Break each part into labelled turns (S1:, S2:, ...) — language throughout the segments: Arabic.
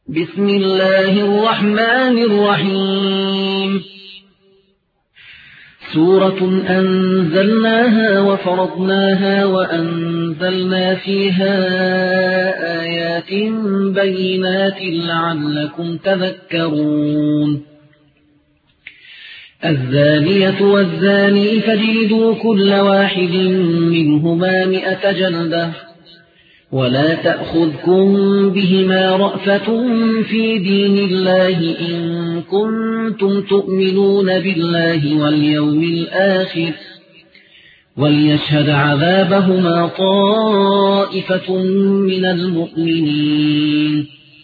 S1: بسم الله الرحمن الرحيم سورة أنزلناها وفرضناها وأنزلنا فيها آيات بينات لعلكم تذكرون الزانية والزاني فاجلدوا كل واحد منهما 100 جلدة ولا تأخذكم بهما رأفة في دين الله إن كنتم تؤمنون بالله واليوم الآخر وليشهد عذابهما طائفة من المؤمنين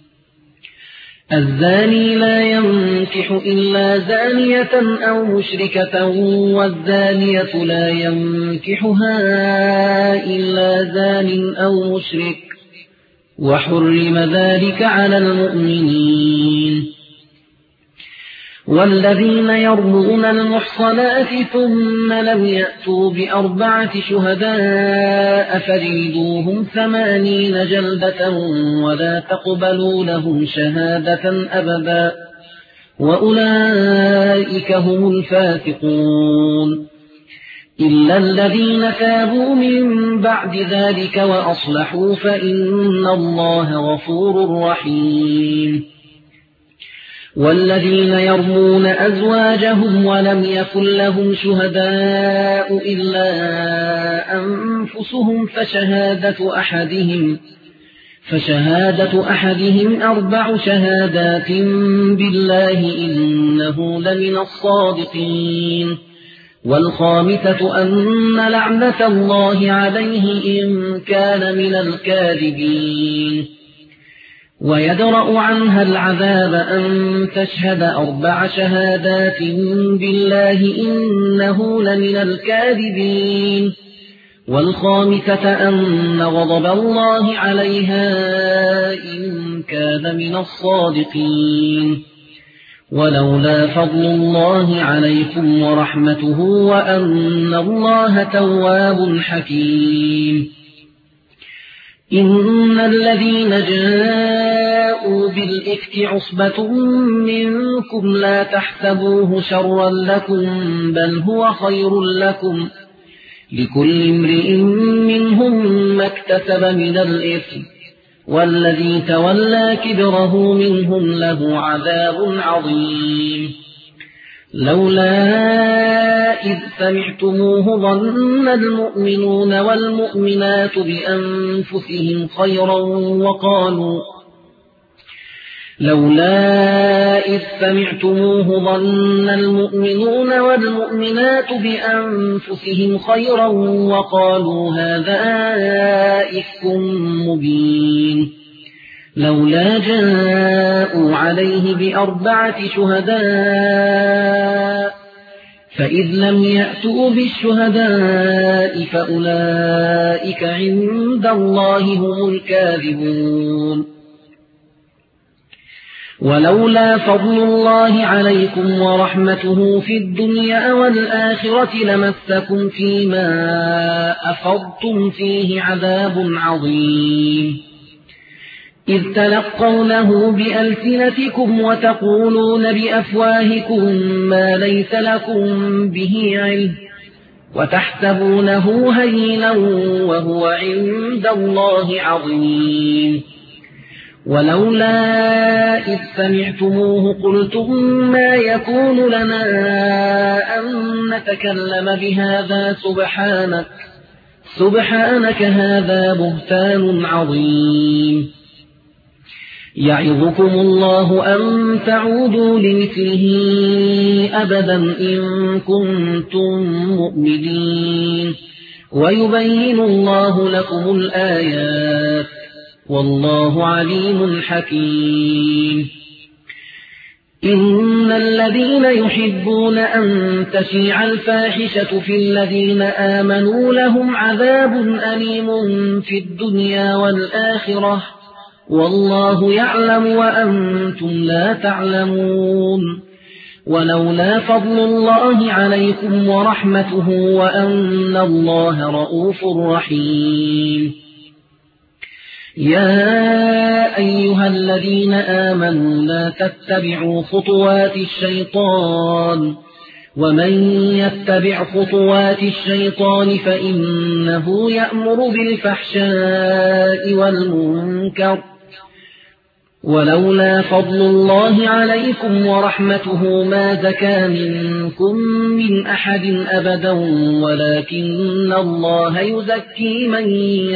S1: الزاني لا ينكح إلا زانية أو مشركة والزانية لا ينكحها إلا زان أو مشرك وحرم ذلك على المؤمنين والذين يرمون المحصنات ثم لم يأتوا ب4 شهداء فاجلدوهم 80 جلدة ولا تقبلوا لهم شهادة أبدا وأولئك هم الفاسقون إلا الذين تابوا من بعد ذلك وأصلحوا فإن الله غفور رحيم والذين يرمون أزواجهم ولم يكن لهم شهداء إلا أنفسهم فشهادة أحدهم 4 شهادات بالله إنه لمن الصادقين والخامسة أن لعنة الله عليه إن كان من الكاذبين ويدرأ عنها العذاب أن تشهد 4 شهادات بالله إنه لمن الكاذبين والخامسة أن غضب الله عليها إن كان من الصادقين ولولا فضل الله عليكم ورحمته وأن الله تواب حكيم إن الذين جاءوا بالإفك عصبة منكم لا تحسبوه شرا لكم بل هو خير لكم لكل امرئ منهم ما اكتسب من الإثم والذي تولى كبره منهم له عذاب عظيم لولا إذ سمعتموه ظن المؤمنون والمؤمنات بأنفسهم خيرا وقالوا هذا إفك مبين لولا جاءوا عليه ب4 شهداء فإذ لم يأتوا بالشهداء فأولئك عند الله هم الكاذبون ولولا فضل الله عليكم ورحمته في الدنيا والآخرة لمسكم فيما أفضتم فيه عذاب عظيم إذ تلقونه بألسنتكم وتقولون بأفواهكم ما ليس لكم به علم وتحسبونه هينا وهو عند الله عظيم ولولا إذ سمعتموه قلتم ما يكون لنا أن نتكلم بهذا سبحانك هذا بهتان عظيم يعظكم الله أن تعودوا لمثله أبدا إن كنتم مؤمنين ويبين الله لكم الآيات والله عليم حكيم إن الذين يحبون أن تشيع الفاحشة في الذين آمنوا لهم عذاب أليم في الدنيا والآخرة والله يعلم وأنتم لا تعلمون ولولا فضل الله عليكم ورحمته وأن الله رؤوف رحيم يا أيها الذين آمنوا لا تتبعوا خطوات الشيطان ومن يتبع خطوات الشيطان فإنه يأمر بالفحشاء والمنكر ولولا فضل الله عليكم ورحمته ما زكى منكم من أحد أبدا ولكن الله يزكي من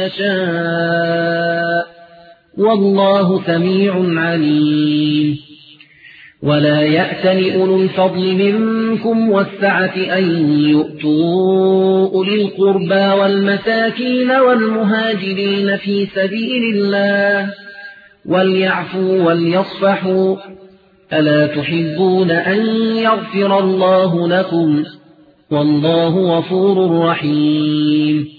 S1: يشاء والله سميع عليم ولا يأتل أولو الفضل منكم والسعة أن يؤتوا أولي القربى والمساكين والمهاجرين في سبيل الله وليعفوا وليصفحوا ألا تحبون أن يغفر الله لكم والله غفور رحيم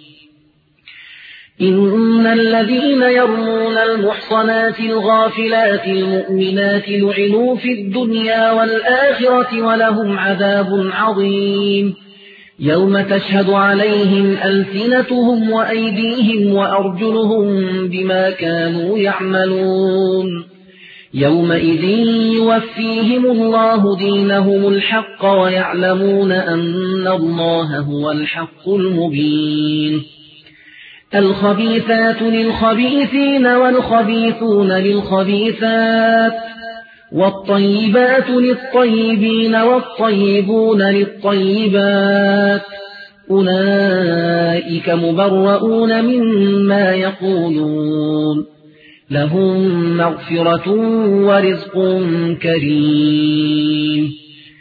S1: إن الذين يرمون المحصنات الغافلات المؤمنات لعنوا في الدنيا والآخرة ولهم عذاب عظيم يوم تشهد عليهم ألسنتهم وأيديهم وأرجلهم بما كانوا يعملون يومئذ يوفيهم الله دينهم الحق ويعلمون أن الله هو الحق المبين الخبيثات للخبيثين والخبيثون للخبيثات والطيبات للطيبين والطيبون للطيبات أولئك مبرؤون مما يقولون لهم مغفرة ورزق كريم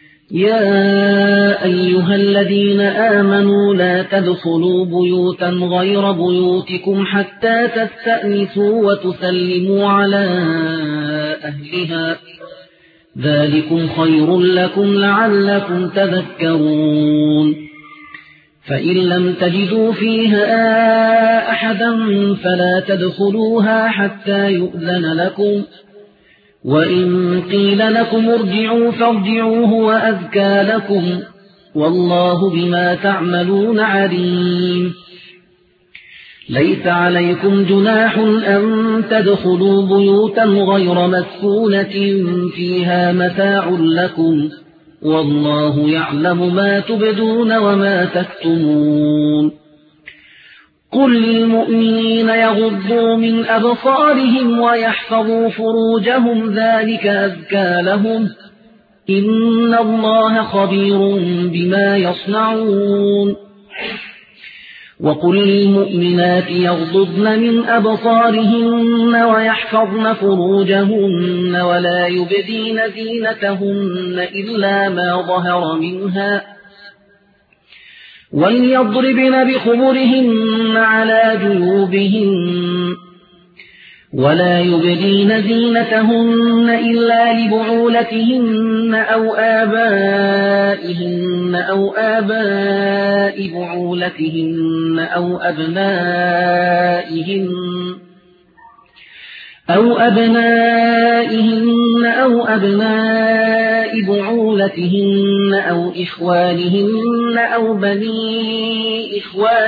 S1: يا أيها الذين آمنوا لا تدخلوا بيوتا غير بيوتكم حتى تستأنسوا وتسلموا على أهلها ذلكم خير لكم لعلكم تذكرون فإن لم تجدوا فيها أحدا فلا تدخلوها حتى يؤذن لكم وإن قيل لكم ارجعوا فارجعوا هو أزكى لكم والله بما تعملون عليم ليس عليكم جناح أن تدخلوا بيوتا غير مسكونة فيها متاع لكم والله يعلم ما تبدون وما تكتمون قل للمؤمنين يغضوا من أبصارهم ويحفظوا فروجهم ذلك أزكى لهم إن الله خبير بما يصنعون وقل للمؤمنات يغضضن من أبصارهن ويحفظن فروجهن ولا يبدين زينتهن إلا ما ظهر منها وليضربن بخمرهن على جيوبهن ولا يبدين زينتهن إلا لبعولتهن أو آباء بعولتهن أو أبنائهن أو أبناء بعولتهن أو إخوانهن أو بني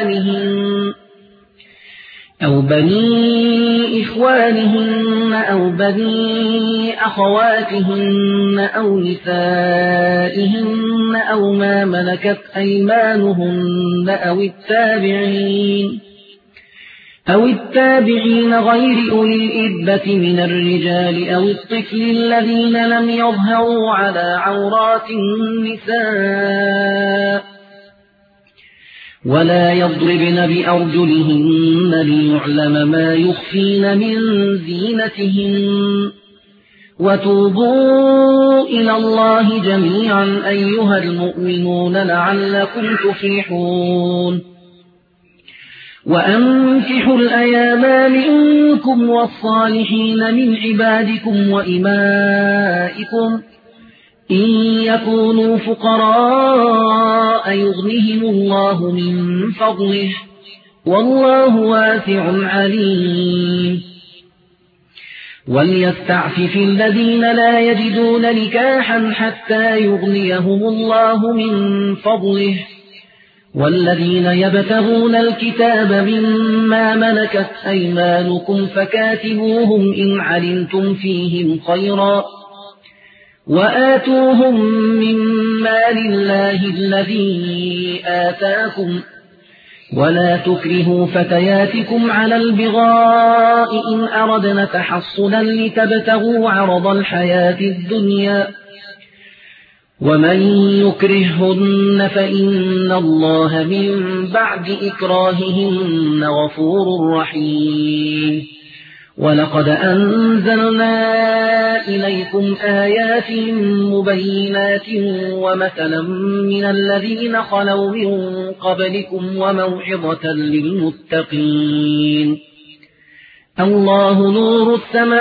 S1: إخوانهن أو بني أخواتهن أو نسائهن أو ما ملكت أيمانهن أو التابعين غير أولي الإذبة من الرجال أو الطفل الذين لم يظهروا على عورات النساء ولا يضربن بأرجلهن ليعلم ما يخفين من زينتهن وتوبوا إلى الله جميعا أيها المؤمنون لعلكم تفلحون وأنكحوا الأيام منكم والصالحين من عبادكم وإمائكم إن يكونوا فقراء يغنهم الله من فضله والله واسع عليم وليستعفف الذين لا يجدون نكاحا حتى يغنيهم الله من فضله والذين يبتغون الكتاب مما ملكت أيمانكم فكاتبوهم إن علمتم فيهم خيرا وآتوهم مما لله الذي آتاكم ولا تكرهوا فتياتكم على البغاء إن أردنا تحصنا لتبتغوا عرض الحياة الدنيا ومن يكرههن فإن الله من بعد إكراههن غفور رحيم ولقد أنزلنا إليكم آيات مبينات ومثلا من الذين خلوا من قبلكم وموعظة للمتقين الله نور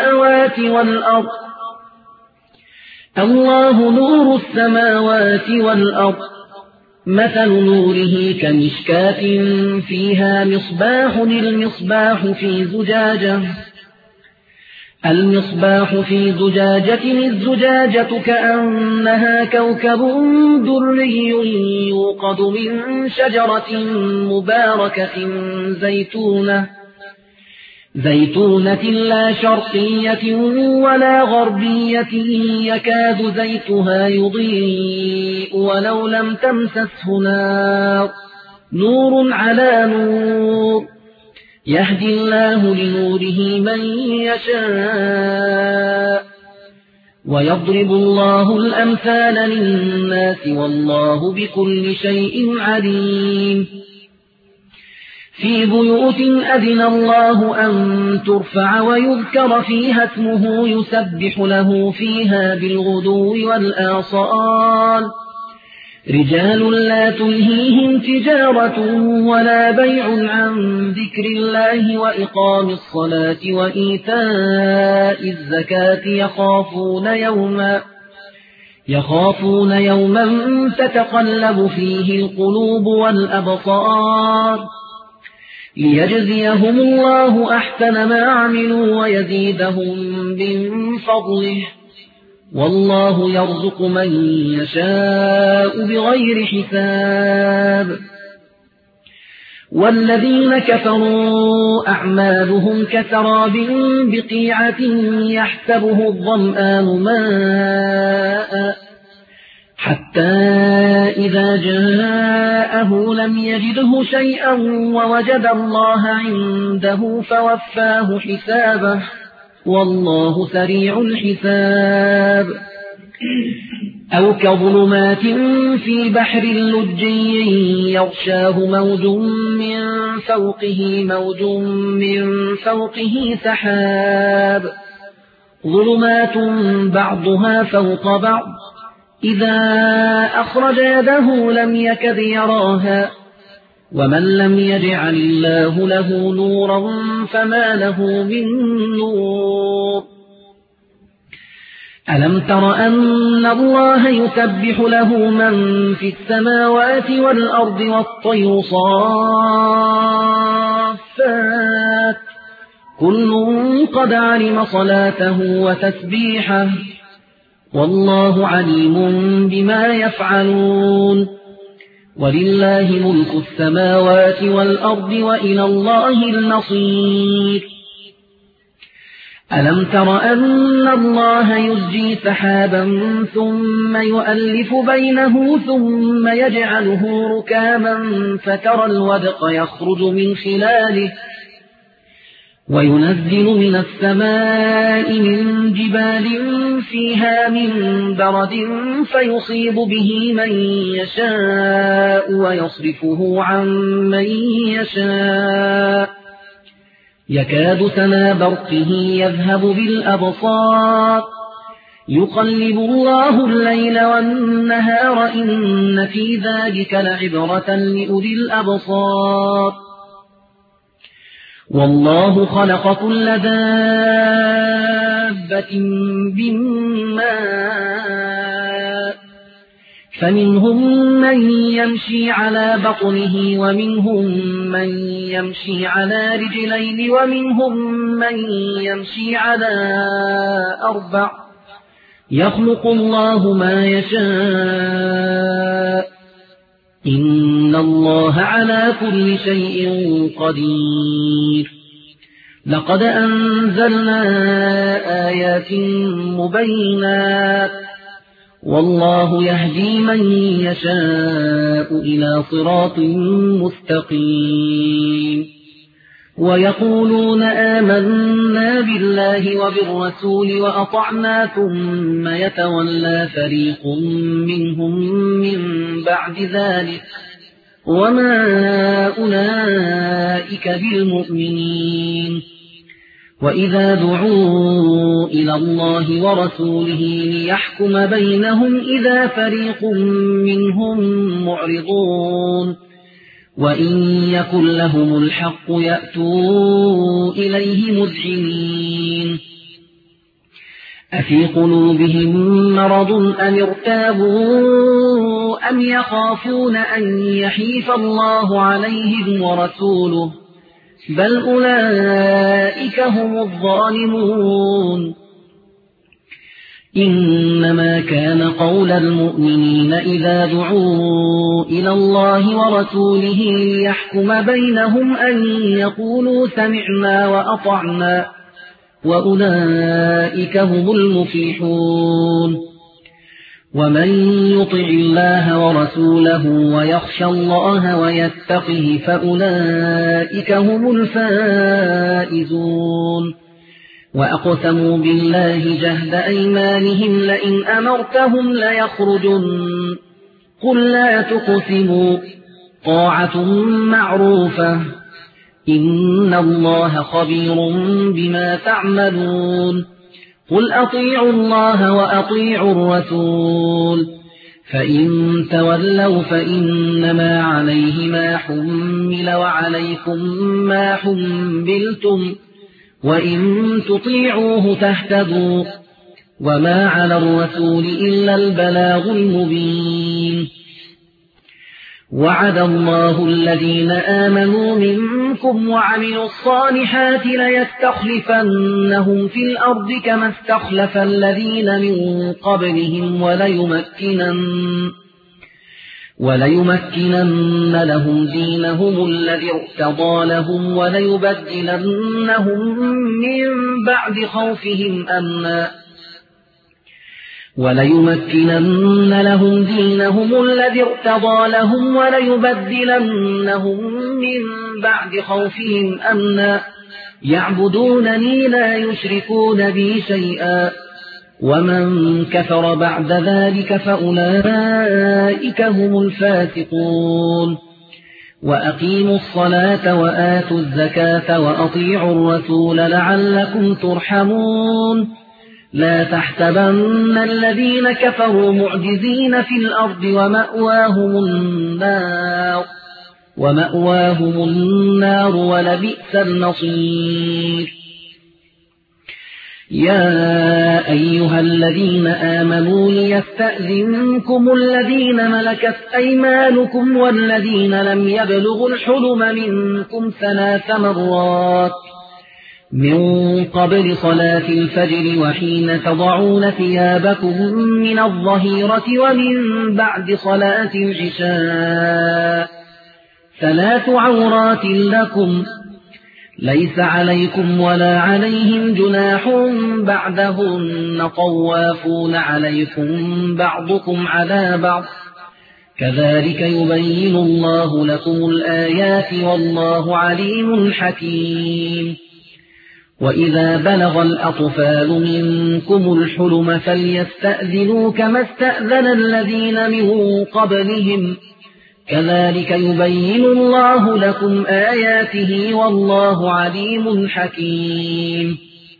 S1: السماوات والأرض مثل نوره كمشكاة فيها مصباح المصباح في زجاجة الزجاجة كأنها كوكب دري يوقد من شجرة مباركة زيتونة لا شرقية ولا غربية يكاد زيتها يضيء ولو لم تمسسه نار نور على نور يهدي الله لنوره من يشاء ويضرب الله الأمثال للناس والله بكل شيء عليم في بيوت أذن الله أن ترفع ويذكر فيها اسمه يسبح له فيها بالغدو والآصال رجال لا تلهيهم تجارة ولا بيع عن ذكر الله وإقام الصلاة وإيتاء الزكاة يخافون يوما تتقلب فيه القلوب والأبصار ليجزيهم الله أحسن ما عملوا ويزيدهم من فضله والله يرزق من يشاء بغير حساب والذين كفروا أعمالهم كسراب بقيعة يحسبه الظمآن ماء حتى إذا جاءه لم يجده شيئا ووجد الله عنده فوفاه حسابه والله سريع الحساب أو كظلمات في بحر لجي يغشاه موج من فوقه سحاب ظلمات بعضها فوق بعض إذا أخرج يده لم يكد يراها ومن لم يجعل الله له نورا فما له من نور ألم تر أن الله يسبح له من في السماوات والأرض والطير صافات كل قد علم صلاته وتسبيحه والله عليم بما يفعلون ولله ملك السماوات والأرض وإلى الله المصير ألم تر أن الله يزجي سحابا ثم يؤلف بينه ثم يجعله ركاما فترى الودق يخرج من خلاله وينزل من السماء من جبال فيها من برد فيصيب به من يشاء ويصرفه عن من يشاء يكاد سنا برقه يذهب بالأبصار يقلب الله الليل والنهار إن في ذلك لعبرة لأولي الأبصار والله خلق كل دابة بالماء فمنهم من يمشي على بطنه ومنهم من يمشي على رجلين ومنهم من يمشي على 4 يخلق الله ما يشاء إن الله على كل شيء قدير لقد أنزلنا آيات مبينات والله يهدي من يشاء إلى صراط مستقيم ويقولون آمنا بالله وبالرسول وأطعنا ثم يتولى فريق منهم من بعد ذلك وما أولئك بالمؤمنين وإذا دعوا إلى الله ورسوله ليحكم بينهم إذا فريق منهم معرضون وإن يكن لهم الحق يأتوا إليه مذعنين أفي قلوبهم مرض أم ارتابوا أم يخافون أن يحيف الله عليهم ورسوله بل أولئك هم الظالمون إنما كان قول المؤمنين إذا دعوا إلى الله ورسوله ليحكم بينهم أن يقولوا سمعنا وأطعنا وأولئك هم المفلحون ومن يطع الله ورسوله ويخشى الله ويتقه فأولئك هم الفائزون وأقسموا بالله جهد أيمانهم لئن أمرتهم ليخرجن قل لا تقسموا طاعة معروفة إن الله خبير بما تعملون قل أطيعوا الله وأطيعوا الرسول فإن تولوا فإنما عليه ما حمل وعليكم ما حملتم وإن تطيعوه تهتدوا وما على الرسول إلا البلاغ المبين وعد الله الذين آمنوا منكم وعملوا الصالحات ليستخلفنهم في الأرض كما استخلف الذين من قبلهم وليمكنن لهم دينهم الذي ارتضى لهم وليبدلنهم من بعد خوفهم أمنا يعبدونني لا يشركون بي شيئا ومن كفر بعد ذلك فأولئك هم الفاسقون وأقيموا الصلاة وآتوا الزكاة وأطيعوا الرسول لعلكم ترحمون لا تحسبن الذين كفروا معجزين في الأرض ومأواهم النار ولبئس المصير يا أيها الذين آمنوا ليستأذنكم الذين ملكت أيمانكم والذين لم يبلغوا الحلم منكم 3 مرات من قبل صلاة الفجر وحين تضعون ثيابكم من الظهيرة ومن بعد صلاة العشاء 3 عورات لكم ليس عليكم ولا عليهم جناح بعدهن طوافون عليكم بعضكم على بعض كذلك يبين الله لكم الآيات والله عليم حكيم وإذا بلغ الأطفال منكم الحلم فليستأذنوا كما استأذن الذين من قبلهم كذلك يبين الله لكم آياته والله عليم حكيم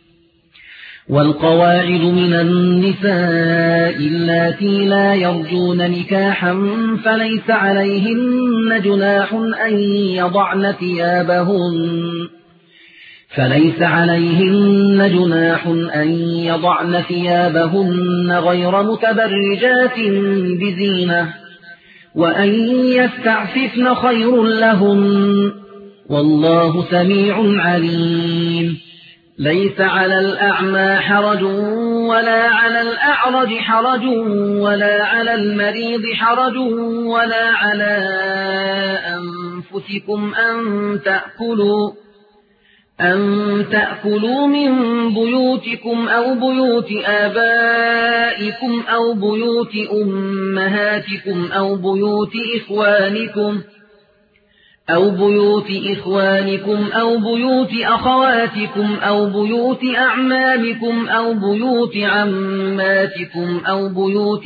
S1: والقواعد من النساء اللاتي لا يرجون نكاحا فليس عليهن جناح أن يضعن ثيابهن غير متبرجات بزينة وأن يستعففن خير لهن والله سميع عليم ليس على الأعمى حرج ولا على الأعرج حرج ولا على المريض حرج ولا على أنفسكم أن تأكلوا من بيوتكم أو بيوت آبائكم أو بيوت أمهاتكم أو بيوت إخوانكم أو بيوت أخواتكم أو بيوت أعمامكم أو بيوت عماتكم أو بيوت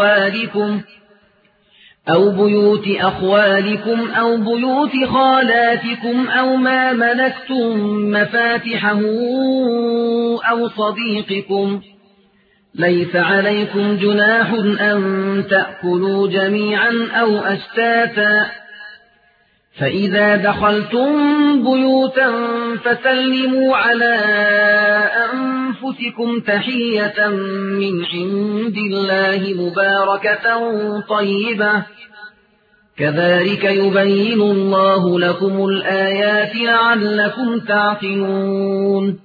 S1: أخوالكم أو بيوت خالاتكم أو ما ملكتم مفاتحه أو صديقكم. ليس عليكم جناح أن تأكلوا جميعا أو أشتاتا. فإذا دخلتم بيوتا فسلموا على أنفسكم تحية من عند الله مباركة طيبة كذلك يبين الله لكم الآيات لعلكم تعقلون.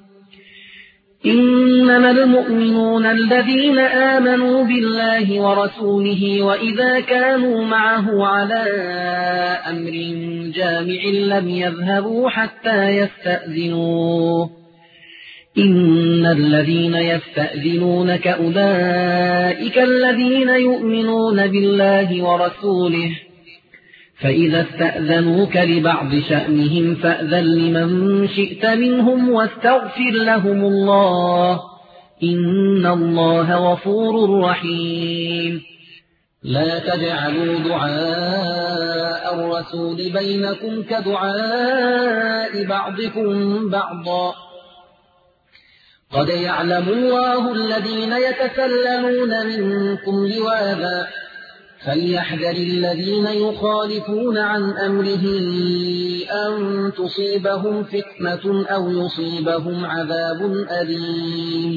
S1: إنما المؤمنون الذين آمنوا بالله ورسوله وإذا كانوا معه على أمر جامع لم يذهبوا حتى يستأذنوه. إن الذين يستأذنونك أولئك الذين يؤمنون بالله ورسوله فإذا استأذنوك لبعض شأنهم فأذن لمن شئت منهم واستغفر لهم الله إن الله غفور رحيم. لا تجعلوا دعاء الرسول بينكم كدعاء بعضكم بعضا قد يعلم الله الذين يتسللون منكم لواذا فليحذر الذين يخالفون عن أمره أن تصيبهم فتنة أو يصيبهم عذاب أليم.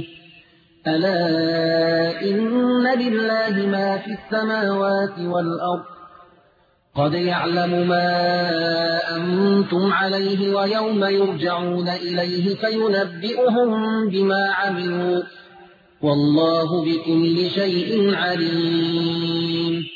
S1: ألا إن لله ما في السماوات والأرض قد يعلم ما أنتم عليه ويوم يرجعون إليه فينبئهم بما عملوا والله بكل شيء عليم.